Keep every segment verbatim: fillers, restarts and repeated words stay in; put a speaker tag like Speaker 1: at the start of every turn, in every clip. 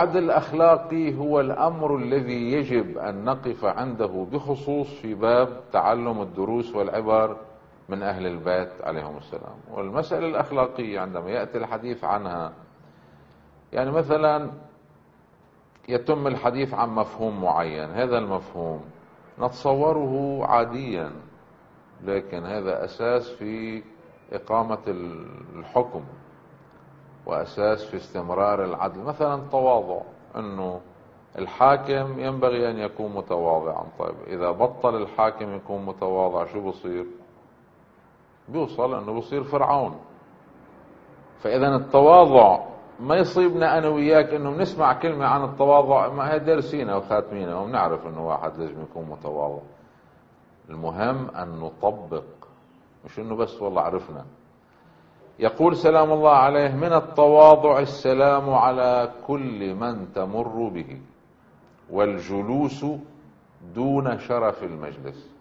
Speaker 1: العدل الأخلاقي هو الأمر الذي يجب أن نقف عنده بخصوص في باب تعلم الدروس والعبر من أهل البيت عليهم السلام. والمسألة الأخلاقية عندما يأتي الحديث عنها، يعني مثلا يتم الحديث عن مفهوم معين، هذا المفهوم نتصوره عاديا، لكن هذا أساس في إقامة الحكم وأساس في استمرار العدل. مثلا التواضع، أنه الحاكم ينبغي أن يكون متواضعا. طيب إذا بطل الحاكم يكون متواضع شو بصير؟ بيوصل أنه بصير فرعون. فإذا التواضع ما يصيبنا أنا وياك أنه بنسمع كلمة عن التواضع ما هي دارسينها وخاتمينها وبنعرف أنه واحد لازم يكون متواضع. المهم أن نطبق، مش أنه بس والله عرفنا. يقول سلام الله عليه: من التواضع السلام على كل من تمر به، والجلوس دون شرف المجلس.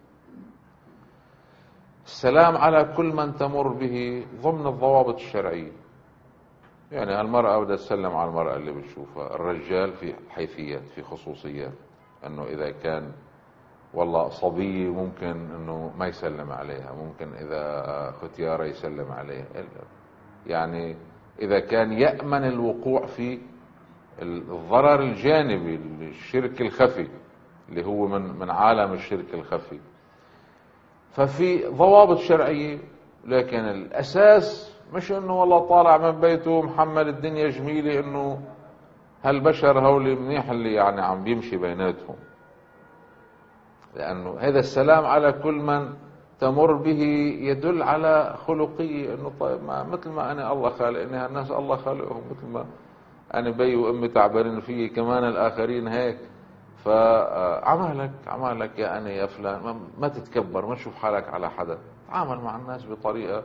Speaker 1: السلام على كل من تمر به ضمن الضوابط الشرعية. يعني المرأة بدها تسلم على المرأة اللي بتشوفها، الرجال في حيثيات في خصوصيات، انه اذا كان والله صبي ممكن انه ما يسلم عليها، ممكن اذا ختيارة يسلم عليها، يعني اذا كان يأمن الوقوع في الضرر الجانبي، الشرك الخفي اللي هو من من عالم الشرك الخفي. ففي ضوابط شرعية، لكن الاساس مش انه والله طالع من بيته محمل الدنيا جميلة، انه هالبشر هول منيح اللي يعني عم بيمشي بيناتهم. لانه هذا السلام على كل من تمر به يدل على خلقية، انه طيب ما مثل ما انا الله خالقني، هالناس الله خالقهم، مثل ما انا بي وامي تعبرين فيه كمان الاخرين هيك. فعمالك عمالك يا انا يا فلان، ما تتكبر، ما تشوف حالك على حدا، تعامل مع الناس بطريقة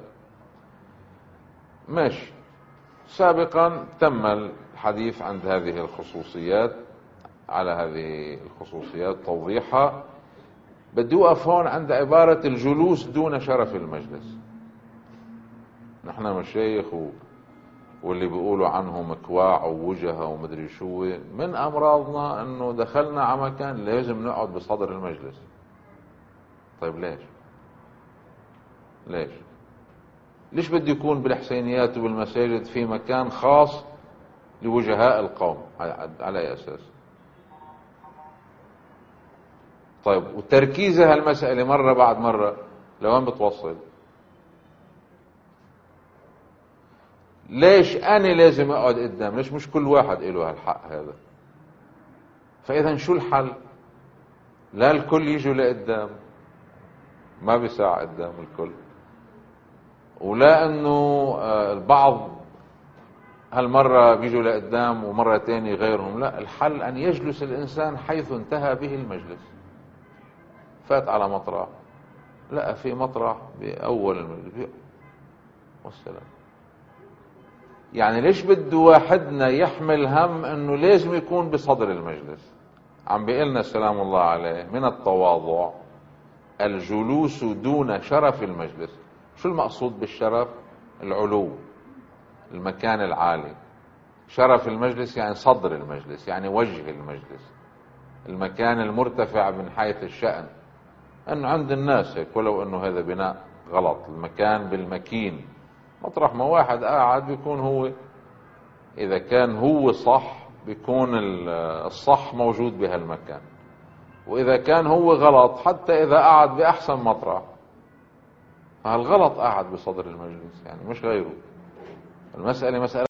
Speaker 1: ماشي. سابقا تم الحديث عند هذه الخصوصيات، على هذه الخصوصيات توضيحها. بدي أقف هون عند عبارة الجلوس دون شرف المجلس. نحن مشايخ و... واللي بيقولوا عنهم كواع ووجهة ومدري شو، من أمراضنا أنه دخلنا على مكان لازم نقعد بصدر المجلس. طيب ليش ليش ليش بده يكون بالحسينيات وبالمساجد في مكان خاص لوجهاء القوم؟ على أي أساس؟ طيب وتركيزها هالمسألة مرة بعد مرة لوين بتوصل؟ ليش أنا لازم أقعد قدام؟ ليش مش كل واحد له هالحق هذا؟ فإذا شو الحل؟ لا الكل يجوا لقدام، ما بيساع قدام الكل، ولا انه البعض هالمرة بيجوا لقدام ومرة تاني غيرهم. لا، الحل ان يجلس الانسان حيث انتهى به المجلس. فات على مطرح، لا في مطرح باول المجلس والسلام. يعني ليش بده واحدنا يحمل هم انه لازم يكون بصدر المجلس؟ عم بيقلنا سلام الله عليه: من التواضع الجلوس دون شرف المجلس. شو المقصود بالشرف؟ العلو، المكان العالي. شرف المجلس يعني صدر المجلس، يعني وجه المجلس، المكان المرتفع من حيث الشأن. انه عند الناس هيك، ولو انه هذا بناء غلط. المكان بالمكين، مطرح ما واحد قاعد بيكون هو، اذا كان هو صح بيكون الصح موجود بهالمكان، واذا كان هو غلط حتى اذا قعد باحسن مطرح فهالغلط قاعد بصدر المجلس، يعني مش غيره. المسألة مسألة